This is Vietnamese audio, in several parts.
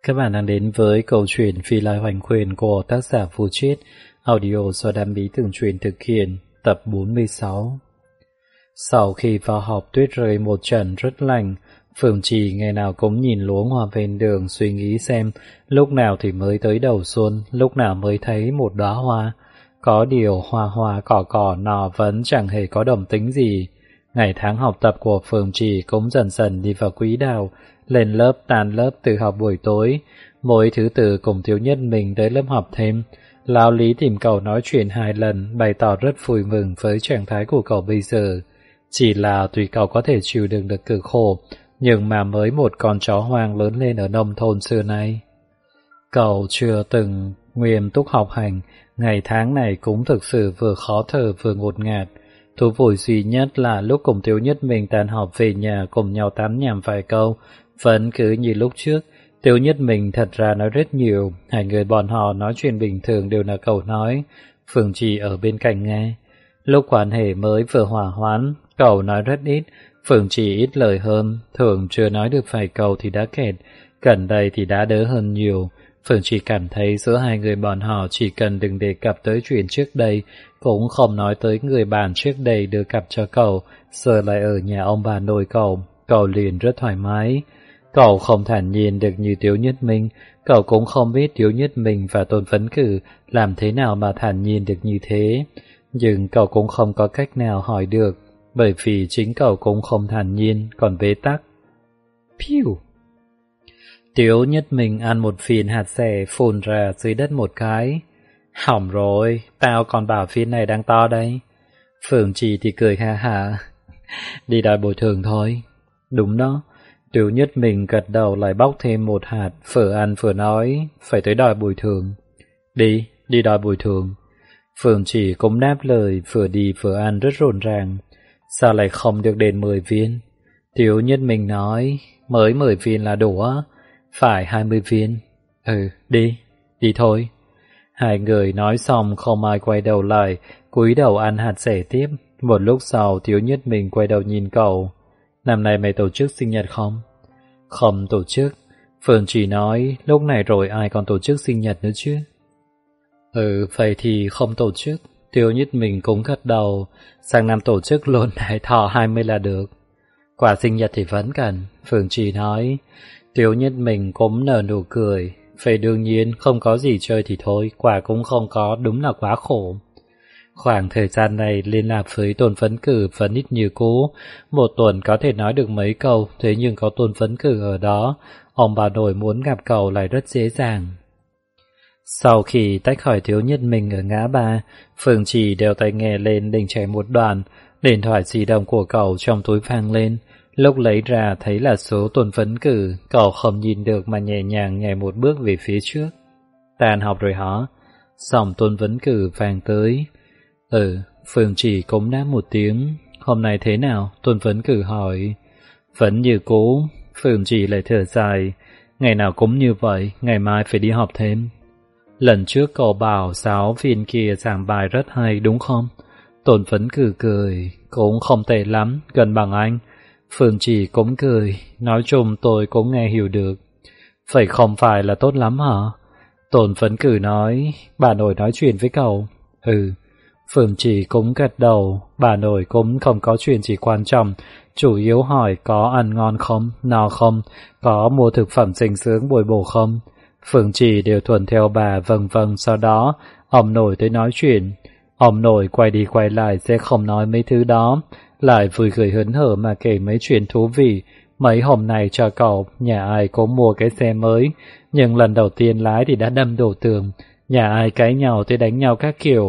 Các bạn đang đến với câu chuyện Phi Lai Hoành Quyền của tác giả Phù Chiết, audio do Đam Bí Tường Truyền thực hiện, tập 46. Sau khi vào học tuyết rơi một trận rất lạnh, Phương Trì ngày nào cũng nhìn luống hoa ven đường suy nghĩ xem lúc nào thì mới tới đầu xuân, lúc nào mới thấy một đóa hoa. Có điều hoa hoa cỏ cỏ nọ vẫn chẳng hề có động tính gì. Ngày tháng học tập của Phương Trì cũng dần dần đi vào quỹ đạo, lên lớp tan lớp từ học buổi tối. Mỗi thứ Tư cùng Thiếu Nhất mình tới lớp học thêm. Lão Lý tìm cậu nói chuyện 2 lần, bày tỏ rất vui mừng với trạng thái của cậu bây giờ. Chỉ là tùy cậu có thể chịu đựng được cực khổ, nhưng mà mới một con chó hoang lớn lên ở nông thôn xưa nay. Cậu chưa từng nghiêm túc học hành, ngày tháng này cũng thực sự vừa khó thở vừa ngột ngạt. Thú vui duy nhất là lúc cùng Thiếu Nhất mình tan học về nhà cùng nhau tán nhảm vài câu, vẫn cứ như lúc trước. Thiếu Nhất mình thật ra nói rất nhiều, hai người bọn họ nói chuyện bình thường đều là cậu nói, Phương Trì ở bên cạnh nghe. Lúc quan hệ mới vừa hòa hoãn, cậu nói rất ít, Phương Trì ít lời hơn, thường chưa nói được vài câu thì đã kẹt, gần đây thì đã đỡ hơn nhiều. Phương Trì cảm thấy giữa hai người bọn họ chỉ cần đừng đề cập tới chuyện trước đây, cũng không nói tới người bạn trước đây đưa cặp cho cậu, giờ lại ở nhà ông bà nội cậu liền rất thoải mái. Cậu không thản nhiên được như Tiếu Nhất Minh, cậu cũng không biết Tiếu Nhất Minh và Tôn Phấn Cử làm thế nào mà thản nhiên được như thế. Nhưng cậu cũng không có cách nào hỏi được, bởi vì chính cậu cũng không thản nhiên, còn bế tắc. Piu! Tiếu Nhất Minh ăn một viên hạt rẻ phun ra dưới đất một cái. Hỏng rồi, tao còn bảo viên này đang to đây. Phương Trì thì cười ha hả. Đi đòi bồi thường thôi. Đúng đó. Tiếu Nhất Minh gật đầu lại bóc thêm một hạt, vừa ăn vừa nói, phải tới đòi bồi thường. Đi đòi bồi thường. Phương Trì cũng đáp lời, vừa đi vừa ăn rất rộn ràng. Sao lại không được đến 10 viên? Tiếu Nhất Minh nói, mới 10 viên là đủ á. Phải 20 viên. Đi thôi. Hai người nói xong không ai quay đầu lại, cúi đầu ăn hạt rẻ tiếp. Một lúc sau Tiếu Nhất Minh quay đầu nhìn cậu. Năm nay mày tổ chức sinh nhật không? Không tổ chức. Phương Trì nói, lúc này rồi ai còn tổ chức sinh nhật nữa chứ? Vậy thì không tổ chức. Tiếu Nhất Minh cũng gật đầu, sang năm tổ chức luôn đại thọ 20 là được. Quà sinh nhật thì vẫn cần, Phương Trì nói. Tiếu Nhất Minh cũng nở nụ cười. Phải đương nhiên, không có gì chơi thì thôi, quà cũng không có, đúng là quá khổ. Khoảng thời gian này liên lạc với Tôn Phấn Cử vẫn ít như cũ, một tuần có thể nói được mấy câu, thế nhưng có Tôn Phấn Cử ở đó, ông bà nội muốn gặp cậu lại rất dễ dàng. Sau khi tách khỏi Tiếu Nhất Minh ở ngã ba, Phương Trì đeo tai nghe lên định chạy một đoạn, điện thoại di động của cậu trong túi vang lên. Lúc lấy ra thấy là số Tôn Phấn Cử, cậu không nhìn được mà nhẹ nhàng nhảy một bước về phía trước. Tan học rồi hả? Giọng Tôn Phấn Cử vang tới. Phương Trì cũng đáp một tiếng. Hôm nay thế nào? Tôn Phấn Cử hỏi. Vẫn như cũ. Phương Trì lại thở dài. Ngày nào cũng như vậy, ngày mai phải đi học thêm. Lần trước cậu bảo giáo viên kia giảng bài rất hay đúng không? Tôn Phấn Cử cười. Cũng không tệ lắm, gần bằng anh. Phương Trì cũng cười. Nói chung tôi cũng nghe hiểu được. Vậy không phải là tốt lắm hả? Tôn Phấn Cử nói. Bà nội nói chuyện với cậu. Phương Trì cũng gật đầu. Bà nội cũng không có chuyện gì quan trọng, chủ yếu hỏi có ăn ngon không, no không, có mua thực phẩm dinh dưỡng bồi bổ không. Phương Trì đều thuận theo bà vâng. Sau đó ông nội tới nói chuyện. Ông nội quay đi quay lại sẽ không nói mấy thứ đó, lại vui cười hớn hở mà kể mấy chuyện thú vị. Mấy hôm nay cho cậu, nhà ai cũng mua cái xe mới, nhưng lần đầu tiên lái thì đã đâm đổ tường, nhà ai cãi nhau tới đánh nhau các kiểu.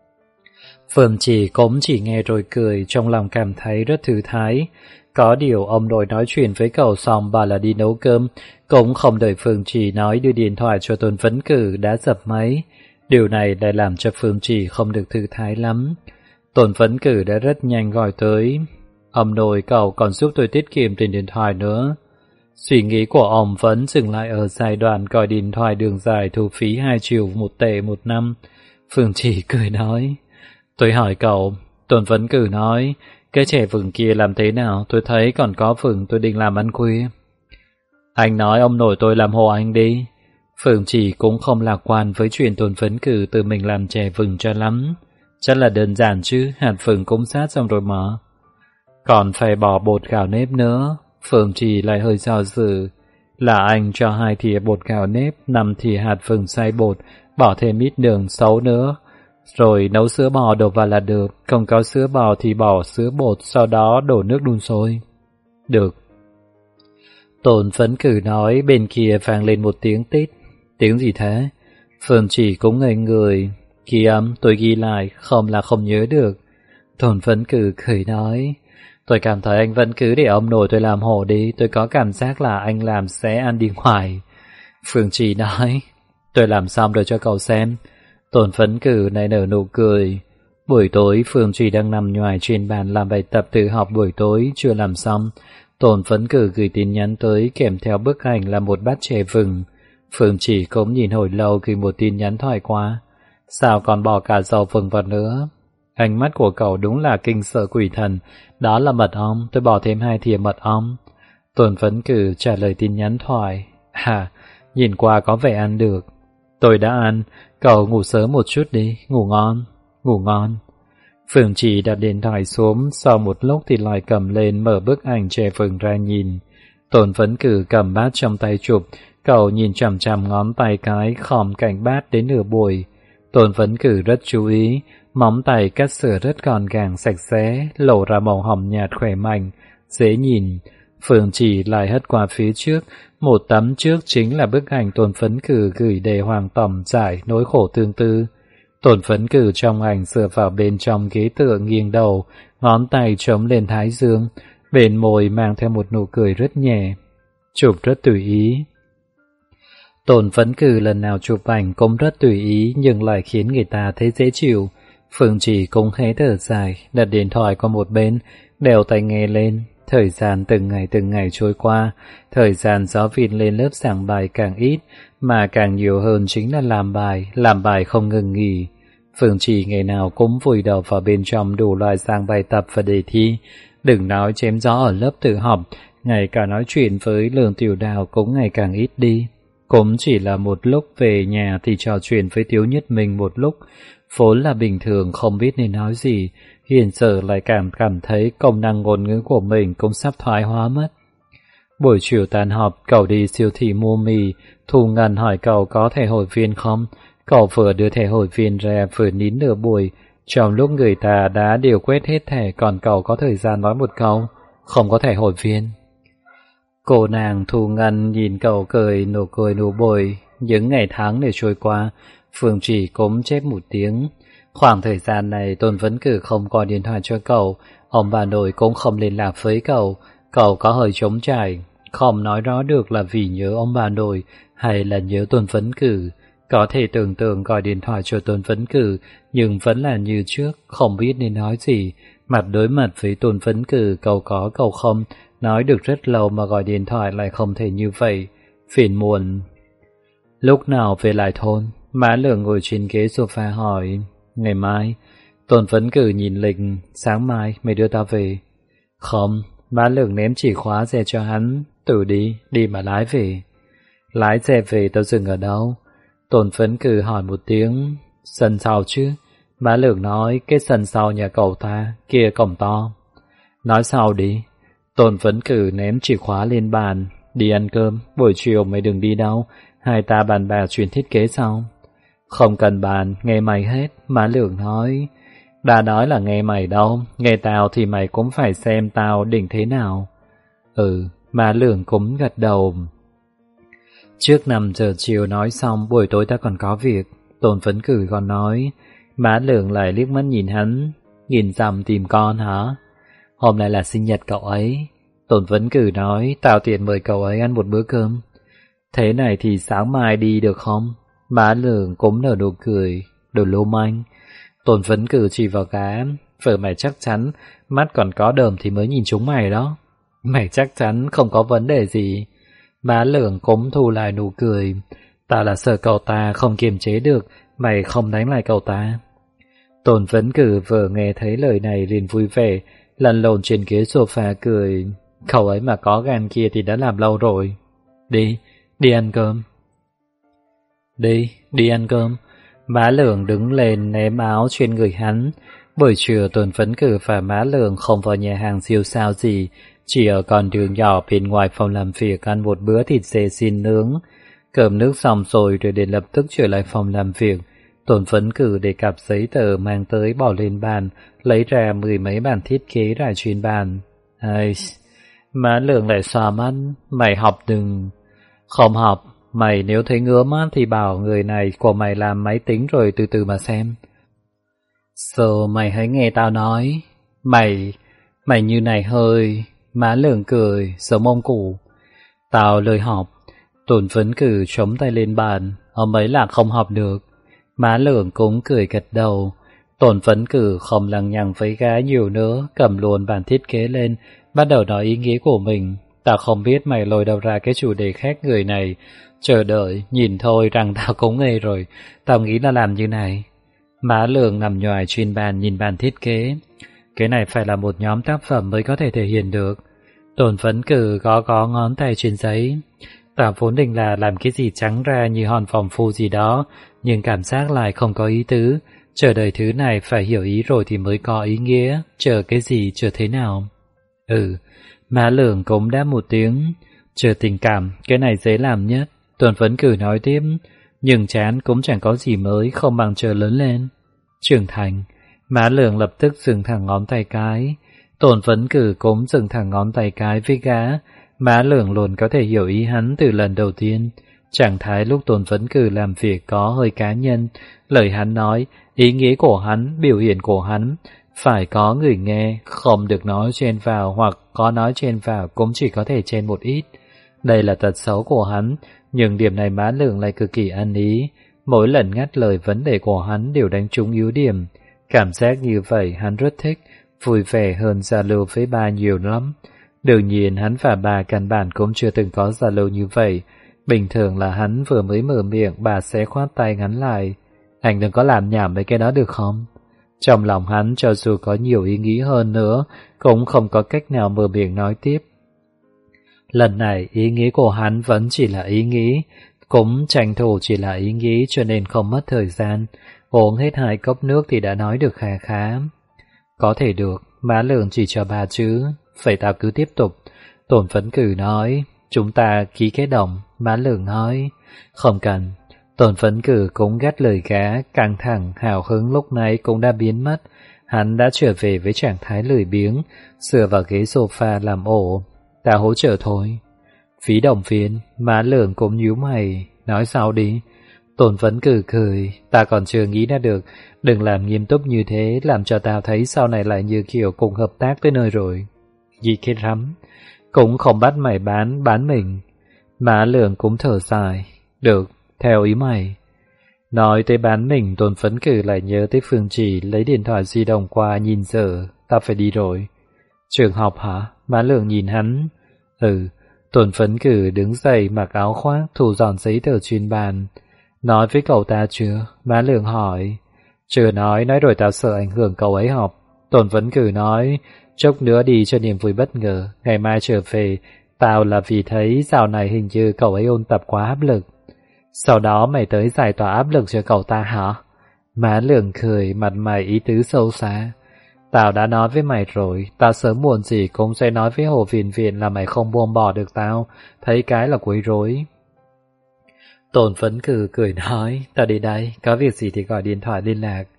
Phương Trì cũng chỉ nghe rồi cười, trong lòng cảm thấy rất thư thái. Có điều ông nội nói chuyện với cậu xong bảo là đi nấu cơm, cũng không đợi Phương Trì nói đưa điện thoại cho Tôn Phấn Cử đã dập máy. Điều này lại làm cho Phương Trì không được thư thái lắm. Tôn Phấn Cử đã rất nhanh gọi tới. Ông nội cậu còn giúp tôi tiết kiệm tiền điện thoại nữa. Suy nghĩ của ông vẫn dừng lại ở giai đoạn gọi điện thoại đường dài thu phí 2 triệu 1 tệ một năm. Phương Trì cười nói. Tôi hỏi cậu. Tôn Phấn Cử nói. Cái trẻ vừng kia làm thế nào? Tôi thấy còn có vừng tôi định làm ăn khuya. Anh nói ông nội tôi làm hộ anh đi. Phượng Chỉ cũng không lạc quan với chuyện Tôn Phấn Cử tự mình làm chè vừng cho lắm. Chắc là đơn giản chứ, hạt vừng cũng sát xong rồi mà. Còn phải bỏ bột gạo nếp nữa. Phượng Chỉ lại hơi do dự. Là anh cho 2 thìa bột gạo nếp, 5 thìa hạt vừng xay bột, bỏ thêm ít đường 6 nữa. Rồi nấu sữa bò đổ vào là được, không có sữa bò thì bỏ sữa bột, sau đó đổ nước đun sôi. Được. Tôn Phấn Cử nói, bên kia vang lên một tiếng tít. Tiếng gì thế? Phượng Chỉ cũng ngây người. Ghi âm, tôi ghi lại, không là không nhớ được. Tôn Phấn Cử cười nói, tôi cảm thấy anh vẫn cứ để ông nội tôi làm hộ đi, tôi có cảm giác là anh làm sẽ ăn đi ngoài. Phượng Chỉ nói, tôi làm xong rồi cho cậu xem. Tôn Phấn Cử này nở nụ cười. Buổi tối Phượng Chỉ đang nằm nhoài trên bàn làm bài tập tự học buổi tối chưa làm xong. Tôn Phấn Cử gửi tin nhắn tới kèm theo bức ảnh là một bát chè vừng. Phượng Chỉ cũng nhìn hồi lâu gửi một tin nhắn thoại qua. Sao còn bỏ cả dầu vừng vào nữa? Ánh mắt của cậu đúng là kinh sợ quỷ thần. Đó là mật ong, tôi bỏ thêm 2 thìa mật ong. Tôn Phấn Cử trả lời tin nhắn thoại. Nhìn qua có vẻ ăn được. Tôi đã ăn, cậu ngủ sớm một chút đi, ngủ ngon, ngủ ngon. Phượng Chỉ đặt điện thoại xuống, sau một lúc thì lại cầm lên mở bức ảnh chè vừng ra nhìn. Tôn Phấn Cử cầm bát trong tay chụp, cậu nhìn chằm chằm ngón tay cái khom cạnh bát đến nửa buổi. Tôn Phấn Cử rất chú ý, móng tay cắt sửa rất gọn gàng sạch sẽ, lộ ra màu hồng nhạt khỏe mạnh, dễ nhìn. Phượng Chỉ lại hất qua phía trước, một tấm trước chính là bức ảnh Tôn Phấn Cử gửi để Hoàng Tổng giải nỗi khổ tương tư. Tôn Phấn Cử trong ảnh dựa vào bên trong ghế tựa nghiêng đầu, ngón tay chống lên thái dương, bên môi mang theo một nụ cười rất nhẹ. Chụp rất tùy ý. Tôn Phấn Cử lần nào chụp ảnh cũng rất tùy ý nhưng lại khiến người ta thấy dễ chịu. Phượng Chỉ cũng khẽ thở dài, đặt điện thoại qua một bên, đeo tai nghe lên. Thời gian từng ngày trôi qua, thời gian giáo viên lên lớp giảng bài càng ít, mà càng nhiều hơn chính là làm bài không ngừng nghỉ. Phượng Chỉ ngày nào cũng vùi đầu vào bên trong đủ loại dạng bài tập và đề thi, đừng nói chém gió ở lớp tự học, ngay cả nói chuyện với Lương Tiểu Đào cũng ngày càng ít đi. Cũng chỉ là một lúc về nhà thì trò chuyện với Tiếu Nhất Minh một lúc, vốn là bình thường không biết nên nói gì, hiện giờ lại cảm thấy công năng ngôn ngữ của mình cũng sắp thoái hóa mất. Buổi chiều tan họp, cậu đi siêu thị mua mì, Thu Ngân hỏi cậu có thẻ hội viên không, cậu vừa đưa thẻ hội viên ra vừa nín nửa buổi, trong lúc người ta đã đều quét hết thẻ còn cậu có thời gian nói một câu, không có thẻ hội viên. Cô nàng Thu Ngân nhìn cậu cười nụ bồi, những ngày tháng để trôi qua, Phượng Chỉ cũng chép một tiếng. Khoảng thời gian này Tôn Phấn Cử không gọi điện thoại cho cậu, ông bà nội cũng không liên lạc với cậu có hơi trống trải, không nói rõ được là vì nhớ ông bà nội hay là nhớ Tôn Phấn Cử. Có thể tưởng tượng gọi điện thoại cho Tôn Phấn Cử, nhưng vẫn là như trước, không biết nên nói gì. Mặt đối mặt với Tôn Phấn Cử, cậu có cậu không, nói được rất lâu mà gọi điện thoại lại không thể như vậy. Phiền muộn. Lúc nào về lại thôn? Má Lượng ngồi trên ghế sofa hỏi. Ngày mai. Tôn Phấn Cử nhìn lịch. Sáng mai mày đưa tao về. Không. Má Lượng ném chìa khóa xe cho hắn. Tự đi mà lái về. Lái xe về tao dừng ở đâu? Tôn Phấn Cử hỏi một tiếng. Sân sau chứ? Má Lượng nói cái sân sau nhà cậu ta, kia cổng to. Nói sau đi. Tôn Phấn Cử ném chìa khóa lên bàn. Đi ăn cơm, buổi chiều mày đừng đi đâu, hai ta bàn bạc chuyện thiết kế sau. Không cần bàn, nghe mày hết, má Lượng nói. Đã nói là nghe mày đâu, nghe tao thì mày cũng phải xem tao định thế nào. Má Lượng cũng gật đầu. Trước 5 giờ chiều nói xong, buổi tối ta còn có việc. Tôn Phấn Cử còn nói. Má Lượng lại liếc mắt nhìn hắn. Nhìn dằm tìm con hả? Hôm nay là sinh nhật cậu ấy. Tôn Phấn Cử nói, tao tiện mời cậu ấy ăn một bữa cơm. Thế này thì sáng mai đi được không? Má Lượng cũng nở nụ cười. Đồ lưu manh. Tôn Phấn Cử chỉ vào cá. Vợ mày chắc chắn, mắt còn có đờm thì mới nhìn chúng mày đó. Mày chắc chắn không có vấn đề gì. Má Lượng cũng thu lại nụ cười. Tao là sợ cậu ta không kiềm chế được, mày không đánh lại cậu ta. Tôn Phấn Cử vừa nghe thấy lời này liền vui vẻ, lăn lộn trên ghế sofa cười. Cậu ấy mà có gan kia thì đã làm lâu rồi. Đi ăn cơm. Đi ăn cơm. Má Lượng đứng lên ném áo trên người hắn. Buổi trưa Tôn Phấn Cử và Má Lượng không vào nhà hàng siêu sao gì, chỉ ở con đường nhỏ bên ngoài phòng làm việc ăn một bữa thịt dê xiên nướng. Cơm nước xong rồi để lập tức trở lại phòng làm việc. Tôn Phấn Cử để cặp giấy tờ mang tới bỏ lên bàn, lấy ra 10 mấy bản thiết kế rải trên bàn. Má Lượng lại xòa mắt. Mày học đừng. Không học. Mày nếu thấy ngứa mắt thì bảo người này của mày làm máy tính rồi từ từ mà xem. Giờ mày hãy nghe tao nói. Mày như này hơi. Má Lượng cười, giống ông cụ. Tao lười học. Tôn Phấn Cử chống tay lên bàn. Ông ấy là không học được. Má Lượng cũng cười gật đầu. Tôn Phấn Cử không lằng nhằng với gái nhiều nữa, cầm luôn bản thiết kế lên, bắt đầu nói ý nghĩa của mình. Tao không biết mày lôi đâu ra cái chủ đề khác người này. Chờ đợi, nhìn thôi rằng tao cũng ngây rồi. Tao nghĩ là làm như này. Má Lượng nằm nhoài trên bàn nhìn bản thiết kế. Cái này phải là một nhóm tác phẩm mới có thể thể hiện được. Tôn Phấn Cử gõ ngón tay trên giấy. Tao vốn định là làm cái gì trắng ra như hòn phòng phu gì đó, nhưng cảm giác lại không có ý tứ. Chờ đợi thứ này phải hiểu ý rồi thì mới có ý nghĩa. Chờ cái gì, chờ thế nào? Má Lượng cũng đáp một tiếng. Chờ tình cảm, cái này dễ làm nhất. Tôn Phấn Cử nói tiếp. Nhưng chán cũng chẳng có gì mới, không bằng chờ lớn lên. Trưởng thành. Má Lượng lập tức dừng thẳng ngón tay cái. Tôn Phấn Cử cũng dừng thẳng ngón tay cái với gã. Má Lượng luôn có thể hiểu ý hắn từ lần đầu tiên. Trạng thái lúc Tôn Phấn Cử làm việc có hơi cá nhân. Lời hắn nói, ý nghĩa của hắn, biểu hiện của hắn, phải có người nghe, không được nói chen vào, hoặc có nói chen vào cũng chỉ có thể chen một ít. Đây là tật xấu của hắn, nhưng điểm này Má Lượng lại cực kỳ ăn ý. Mỗi lần ngắt lời vấn đề của hắn đều đánh trúng yếu điểm. Cảm giác như vậy hắn rất thích, vui vẻ hơn giao lưu với bà nhiều lắm. Đương nhiên hắn và bà căn bản cũng chưa từng có giao lưu như vậy. Bình thường là hắn vừa mới mở miệng bà sẽ khoát tay hắn lại. Anh đừng có làm nhảm mấy cái đó được không? Trong lòng hắn cho dù có nhiều ý nghĩ hơn nữa, cũng không có cách nào mở miệng nói tiếp. Lần này ý nghĩ của hắn vẫn chỉ là ý nghĩ, cũng tranh thủ chỉ là ý nghĩ cho nên không mất thời gian. Uống hết 2 cốc nước thì đã nói được khá khá. Có thể được, Má Lượng chỉ cho 3 chữ. Vậy tao cứ tiếp tục. Tôn Phấn Cử nói. Chúng ta ký kết đồng. Má Lượng nói. Không cần. Tôn Phấn Cử cũng gắt lời gã. Căng thẳng, hào hứng lúc nãy cũng đã biến mất. Hắn đã trở về với trạng thái lười biếng, dựa vào ghế sofa làm ổ. Ta hỗ trợ thôi. Phí đồng viên. Má Lượng cũng nhíu mày. Nói sao đi. Tôn Phấn Cử cười. Ta còn chưa nghĩ ra được. Đừng làm nghiêm túc như thế, làm cho tao thấy sau này lại như kiểu cùng hợp tác tới nơi rồi. Gì kết lắm. Cũng không bắt mày bán mình. Má Lượng cũng thở dài. Được, theo ý mày. Nói tới bán mình, Tôn Phấn Cử lại nhớ tới Phương Chỉ lấy điện thoại di động qua nhìn giờ. Tao phải đi rồi. Trường học hả? Má Lượng nhìn hắn. Tôn Phấn Cử đứng dậy mặc áo khoác, thu dọn giấy tờ trên bàn. Nói với cậu ta chưa? Má Lượng hỏi. Chưa nói rồi tao sợ ảnh hưởng cậu ấy học. Tôn Phấn Cử nói, chốc nữa đi cho niềm vui bất ngờ, ngày mai trở về, tao là vì thấy dạo này hình như cậu ấy ôn tập quá áp lực. Sau đó mày tới giải tỏa áp lực cho cậu ta hả? Má Lượng cười, mặt mày ý tứ sâu xa. Tao đã nói với mày rồi, tao sớm muộn gì cũng sẽ nói với Hồ Viện Viện là mày không buông bỏ được tao, thấy cái là quấy rối. Tôn Phấn Cử cười nói, tao đi đây, có việc gì thì gọi điện thoại liên lạc.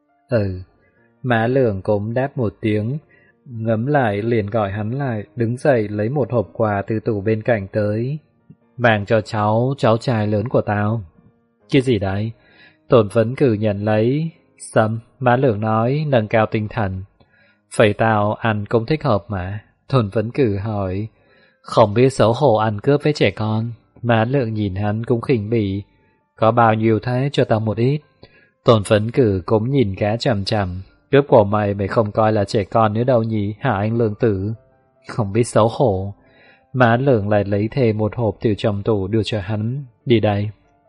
Má Lượng cũng đáp một tiếng, ngấm lại liền gọi hắn lại, đứng dậy lấy một hộp quà từ tủ bên cạnh tới. Mang cho cháu trai lớn của tao. Cái gì đấy? Tôn Phấn Cử nhận lấy. Sâm, Má Lượng nói, nâng cao tinh thần. Vậy tao ăn cũng thích hợp mà. Tôn Phấn Cử hỏi. Không biết xấu hổ ăn cướp với trẻ con. Má Lượng nhìn hắn cũng khinh bỉ. Có bao nhiêu thế, cho tao một ít. Tôn Phấn Cử cũng nhìn gã chằm chằm. Cướp của mày không coi là trẻ con nữa đâu nhỉ, hả anh Lượng Tử? Không biết xấu hổ. Má Lượng lại lấy thêm một hộp từ trong tủ đưa cho hắn. Đi đây.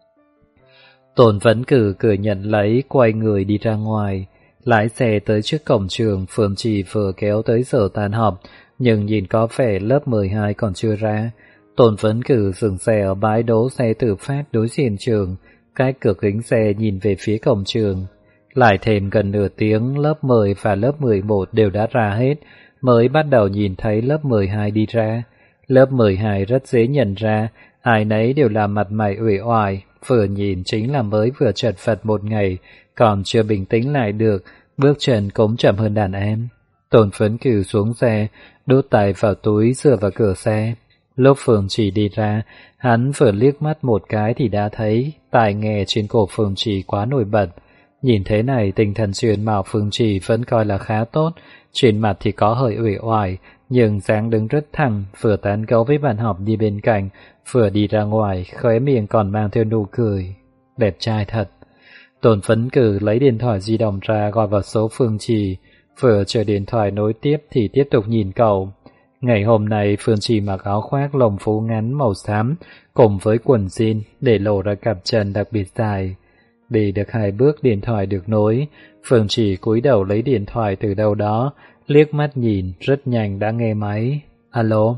Tôn Phấn Cử cười nhận lấy, quay người đi ra ngoài. Lái xe tới trước cổng trường, Phương Chỉ vừa kéo tới giờ tan học, nhưng nhìn có vẻ lớp 12 còn chưa ra. Tôn Phấn Cử dừng xe ở bãi đỗ xe tự phát đối diện trường, cách cửa kính xe nhìn về phía cổng trường. Lại thêm gần nửa tiếng, lớp 10 và lớp 11 đều đã ra hết, mới bắt đầu nhìn thấy lớp 12 đi ra. Lớp 12 rất dễ nhận ra, ai nấy đều là mặt mày uể oải, vừa nhìn chính là mới vừa chật vật một ngày, còn chưa bình tĩnh lại được, bước chân cũng chậm hơn đàn em. Tôn Phấn Cử xuống xe, đút tay vào túi dựa vào cửa xe. Lúc Phương Chỉ đi ra, hắn vừa liếc mắt một cái thì đã thấy tai nghe trên cổ Phương Chỉ quá nổi bật. Nhìn thế này, tinh thần truyền mạo Phương Chỉ vẫn coi là khá tốt, trên mặt thì có hơi uể oải, nhưng dáng đứng rất thẳng, vừa tán gẫu với bạn học đi bên cạnh, vừa đi ra ngoài, khóe miệng còn mang theo nụ cười. Đẹp trai thật. Tôn Phấn Cử lấy điện thoại di động ra gọi vào số Phương Chỉ, vừa chờ điện thoại nối tiếp thì tiếp tục nhìn cậu. Ngày hôm nay Phương Chỉ mặc áo khoác lồng phú ngắn màu xám cùng với quần jean để lộ ra cặp chân đặc biệt dài. Đi được 2 bước điện thoại được nối, Phương Chỉ cúi đầu lấy điện thoại từ đâu đó, liếc mắt nhìn, rất nhanh đã nghe máy. Alo?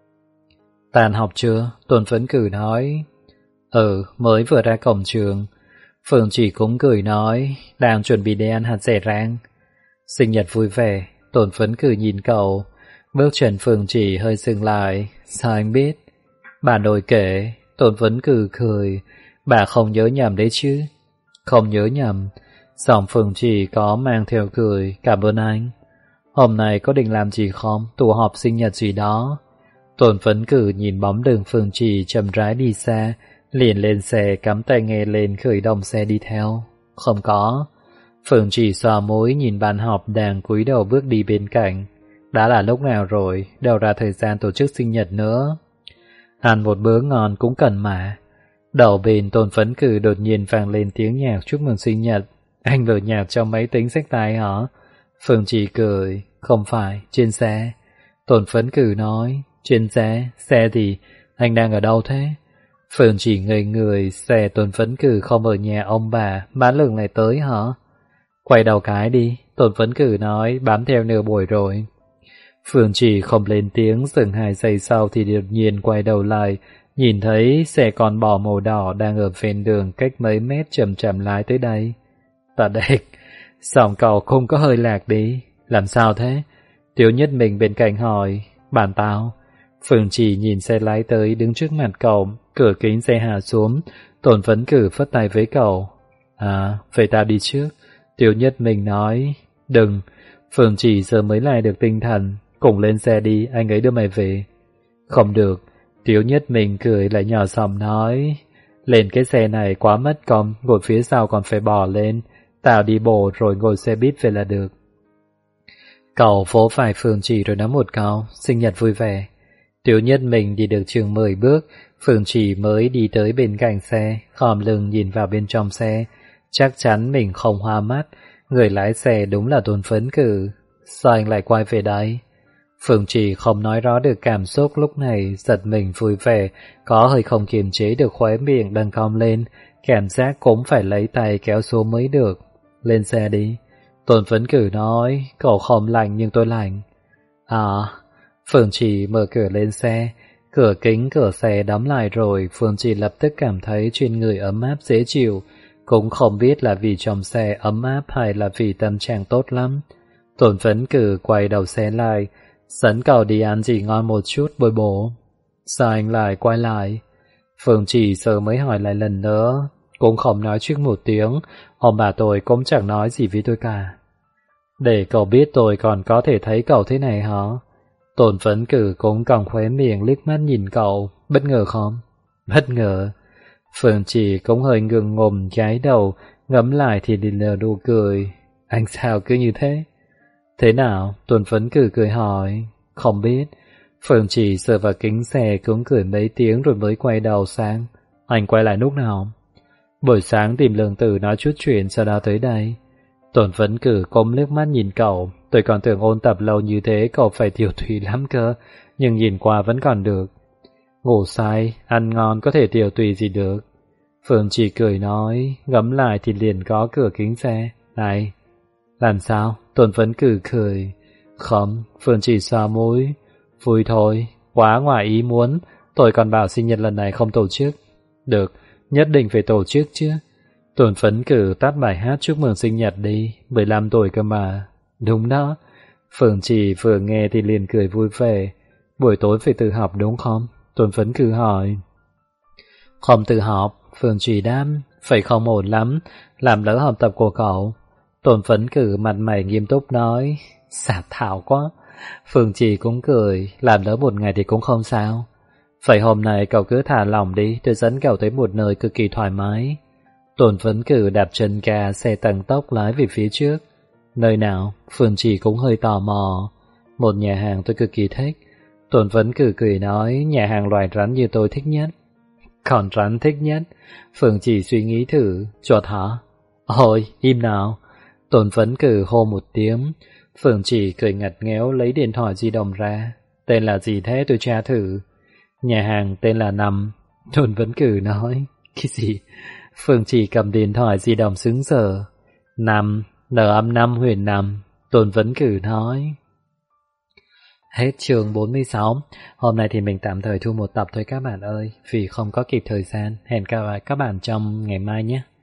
Tàn học chưa? Tôn Phấn Cử nói. Mới vừa ra cổng trường. Phương Chỉ cũng cười nói, đang chuẩn bị đi ăn hạt dẻ rang. Sinh nhật vui vẻ, Tôn Phấn Cử nhìn cậu. Bước chân Phương Chỉ hơi dừng lại. Sao anh biết? Bà nội kể. Tôn Phấn Cử cười. Bà không nhớ nhầm đấy chứ? Không nhớ nhầm. Giọng Phương Chỉ có mang theo cười. Cảm ơn anh. Hôm nay có định làm gì không? Tụ họp sinh nhật gì đó? Tôn Phấn Cử nhìn bóng đường Phương Chỉ chậm rãi đi xa, liền lên xe cắm tai nghe lên khởi động xe đi theo. Không có. Phương Chỉ xòa mũi nhìn bạn học đang cúi đầu bước đi bên cạnh. Đã là lúc nào rồi, đâu ra thời gian tổ chức sinh nhật nữa. Ăn một bữa ngon cũng cần mà. Đầu bên Tôn Phấn Cử đột nhiên vang lên tiếng nhạc chúc mừng sinh nhật. Anh mở nhạc trong máy tính xách tay hả? Phương Chỉ cười. Không phải, trên xe. Tôn Phấn Cử nói. Trên xe? Xe gì? Anh đang ở đâu thế? Phương Chỉ ngây người. Xe Tôn Phấn Cử không ở nhà ông bà, bán lường lại tới hả? Quay đầu cái đi. Tôn Phấn Cử nói. Bám theo nửa buổi rồi. Phương Chỉ không lên tiếng, dừng 2 giây sau thì đột nhiên quay đầu lại, nhìn thấy xe con bò màu đỏ đang ở ven đường cách mấy mét chậm chậm lái tới đây. Tạ đếch, giọng cậu không có hơi lạc đi. Làm sao thế? Tiếu Nhất mình bên cạnh hỏi. Bạn tao. Phương Chỉ nhìn xe lái tới đứng trước mặt cậu, cửa kính xe hạ xuống. Tôn Phấn Cử phất tay với cậu. À, vậy tao đi trước. Tiếu Nhất mình nói. Đừng. Phương Chỉ giờ mới lại được tinh thần. Cùng lên xe đi, anh ấy đưa mày về. Không được. Tiếu Nhất mình cười lại nhỏ giọng nói. Lên cái xe này quá mất công, ngồi phía sau còn phải bò lên. Tao đi bộ rồi ngồi xe buýt về là được. Cậu vỗ phải Phương Chỉ rồi nói một câu, sinh nhật vui vẻ. Tiếu Nhất mình đi được chừng 10 bước, Phương Chỉ mới đi tới bên cạnh xe, khom lưng nhìn vào bên trong xe. Chắc chắn mình không hoa mắt, người lái xe đúng là Tôn Phấn Cử. Sao anh lại quay về đây? Phương Chỉ không nói rõ được cảm xúc lúc này, giật mình vui vẻ, có hơi không kiềm chế được khóe miệng đang cong lên, cảm giác cũng phải lấy tay kéo xuống mới được. Lên xe đi. Tôn Phấn Cử nói, cậu không lạnh nhưng tôi lạnh. À, Phương Chỉ mở cửa lên xe, cửa kính cửa xe đóng lại rồi, Phương Chỉ lập tức cảm thấy trên người ấm áp dễ chịu, cũng không biết là vì trong xe ấm áp hay là vì tâm trạng tốt lắm. Tôn Phấn Cử quay đầu xe lại, dẫn cậu đi ăn gì ngon một chút bồi bổ. Sao anh lại quay lại? Phương Chỉ giờ mới hỏi lại lần nữa, cũng không nói trước một tiếng, ông bà tôi cũng chẳng nói gì với tôi cả. Để cậu biết tôi còn có thể thấy cậu thế này hả? Tôn Phấn Cử cũng còng khóe miệng liếc mắt nhìn cậu, bất ngờ không? Bất ngờ. Phương Chỉ cũng hơi ngượng ngùng gái đầu, ngẫm lại thì đi nở nụ cười. Anh sao cứ như thế? Thế nào? Tôn Phấn Cử cười hỏi. Không biết. Phương Chỉ sờ vào kính xe cũng cười mấy tiếng rồi mới quay đầu sang. Anh quay lại lúc nào? Buổi sáng tìm Lương Tử nói chút chuyện sau đó tới đây. Tôn Phấn Cử cũng liếc mắt nhìn cậu. Tôi còn tưởng ôn tập lâu như thế cậu phải tiểu tùy lắm cơ, nhưng nhìn qua vẫn còn được. Ngủ say, ăn ngon có thể tiểu tùy gì được. Phương Chỉ cười nói, ngẫm lại thì liền có cửa kính xe. Này, làm sao? Tôn Phấn Cử cười. Không, Phương Chỉ xoa mũi. Vui thôi, quá ngoài ý muốn. Tôi còn bảo sinh nhật lần này không tổ chức. Được, nhất định phải tổ chức chứ. Tuần phấn cử tắt bài hát chúc mừng sinh nhật đi, 15 tuổi cơ mà. Đúng đó. Phượng Chỉ vừa nghe thì liền cười vui vẻ. Buổi tối phải tự học đúng không? Tuần phấn cử hỏi. Không tự học, Phượng Chỉ đáp. Phải không ổn lắm, làm lỡ học tập của cậu. Tuần phấn cử mặt mày nghiêm túc nói. Xả thảo quá. Phượng Chỉ cũng cười, làm lỡ một ngày thì cũng không sao. Vậy hôm nay cậu cứ thả lỏng đi, tôi dẫn cậu tới một nơi cực kỳ thoải mái. Tuần phấn cử đạp chân ga, xe tăng tốc lái về phía trước. Nơi nào? Phượng Chỉ cũng hơi tò mò. Một nhà hàng tôi cực kỳ thích. Tuần phấn cử cười nói, nhà hàng loài rắn như tôi thích nhất. Còn rắn thích nhất? Phượng Chỉ suy nghĩ thử, chuột hả? Ôi, im nào. Tuần phấn cử hô một tiếng. Phượng Chỉ cười ngặt nghẽo lấy điện thoại di động ra. Tên là gì thế tôi tra thử. Nhà hàng tên là Nằm. Tuần phấn cử nói. Cái gì? Phượng Chỉ cầm điện thoại di động sững sờ. Nằm, N-5 huyền Nằm. Tuần phấn cử nói. Hết chương 46. Hôm nay thì mình tạm thời thu một tập thôi các bạn ơi, vì không có kịp thời gian. Hẹn gặp lại các bạn trong ngày mai nhé.